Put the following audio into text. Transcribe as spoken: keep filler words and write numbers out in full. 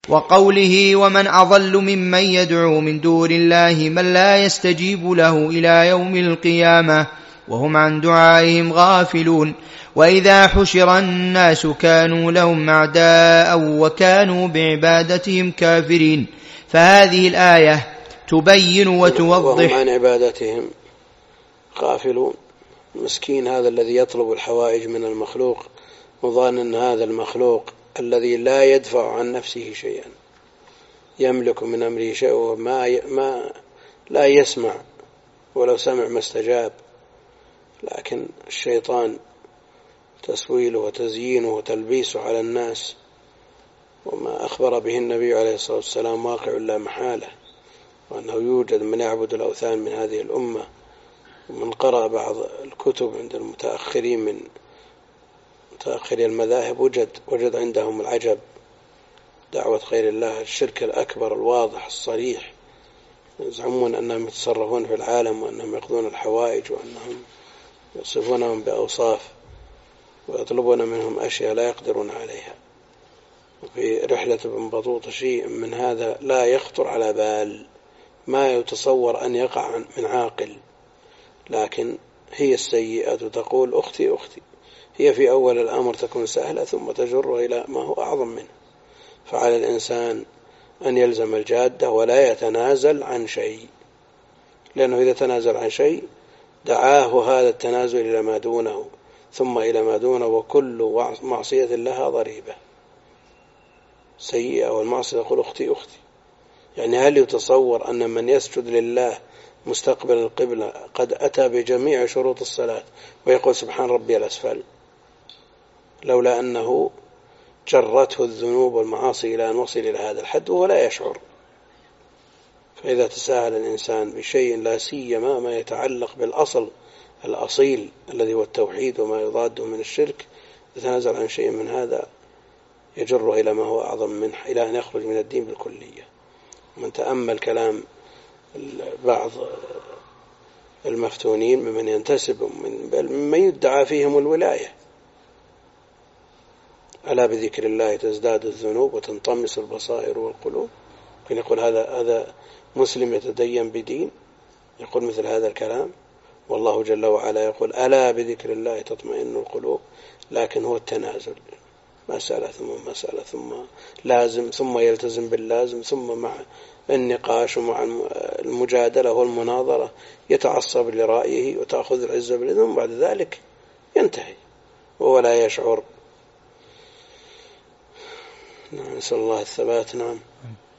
وقوله ومن أضل ممن يدعو من دون الله من لا يستجيب له إلى يوم القيامة وهم عن دعائهم غافلون وإذا حشر الناس كانوا لهم أعداء وكانوا بعبادتهم كافرين. فهذه الآية تبين وتوضح وهم عن عبادتهم غافلون. مسكين هذا الذي يطلب الحوائج من المخلوق وظن أن هذا المخلوق الذي لا يدفع عن نفسه شيئا يملك من أمره شيء وما ما لا يسمع ولو سمع ما استجاب. لكن الشيطان تسويله وتزيينه وتلبيسه على الناس وما أخبر به النبي عليه الصلاة والسلام واقع لا محالة، وأنه يوجد من يعبد الأوثان من هذه الأمة. ومن قرأ بعض الكتب عند المتأخرين من متأخري المذاهب وجد وجد عندهم العجب، دعوة غير الله، الشرك الأكبر الواضح الصريح. يزعمون أنهم يتصرفون في العالم وأنهم يقضون الحوائج وأنهم يصفونهم بأوصاف ويطلبون منهم أشياء لا يقدرون عليها. وفي رحلة ابن بطوطة شيء من هذا لا يخطر على بال، ما يتصور أن يقع من عاقل. لكن هي السيئة تقول أختي أختي، هي في أول الأمر تكون سهلة ثم تجر إلى ما هو أعظم منه. فعلى الإنسان أن يلزم الجادة ولا يتنازل عن شيء، لأنه إذا تنازل عن شيء دعاه هذا التنازل إلى ما دونه ثم إلى ما دونه، وكل معصية لها ضريبة سيئة. والمعصية يقول أختي أختي، يعني هل يتصور أن من يسجد لله مستقبل القبلة قد أتى بجميع شروط الصلاة ويقول سبحان ربي الأسفل، لولا أنه جرته الذنوب والمعاصي إلى أن وصل إلى هذا الحد ولا يشعر؟ فإذا تساهل الإنسان بشيء لا سيما ما يتعلق بالأصل الأصيل الذي هو التوحيد وما يضاده من الشرك، يتنازل عن شيء من هذا يجره إلى ما هو أعظم منه، إلى أن يخرج من الدين بالكلية. من تأمل كلام بعض المفتونين ممن ينتسب ممن يدعى فيهم الولاية، ألا بذكر الله تزداد الذنوب وتنطمس البصائر والقلوب. كان يقول هذا هذا مسلم يتدين بدين يقول مثل هذا الكلام، والله جل وعلا يقول ألا بذكر الله تطمئن القلوب. لكن هو التنازل، مسألة ثم مسألة ثم لازم ثم يلتزم باللازم ثم مع النقاش ومع المجادلة والمناظرة يتعصب لرأيه وتأخذ العزة بالإذن، بعد ذلك ينتهي وهو لا يشعر. نسأل الله الثبات. نعم.